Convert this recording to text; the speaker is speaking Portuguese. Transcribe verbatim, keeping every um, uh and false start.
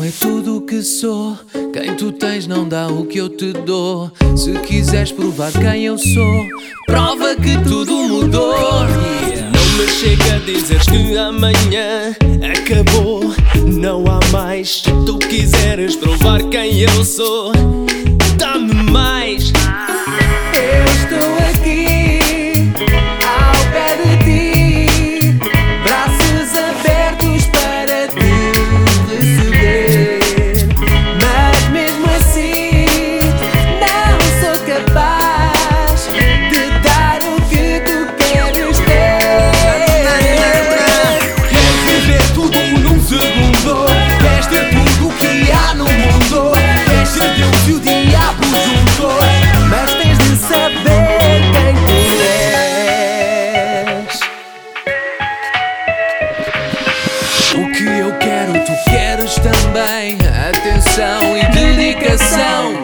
é tudo o que sou. Quem tu tens não dá o que eu te dou. Se quiseres provar quem eu sou, prova que tudo mudou. Não me chega a dizeres que amanhã acabou, não há mais. Se tu quiseres provar quem eu sou, dá-me mais. Eu estou aqui, ao pé de ti, braços abertos para te receber. Mas mesmo assim, não sou capaz de dar o que tu queres ter. Queres viver tudo num segundo, Queres ter tudo o que há no mundo, queres ser Deus e o diabo juntos, mas tens de saber quem tu és. O que eu quero, tu queres também. Atenção e dedicação.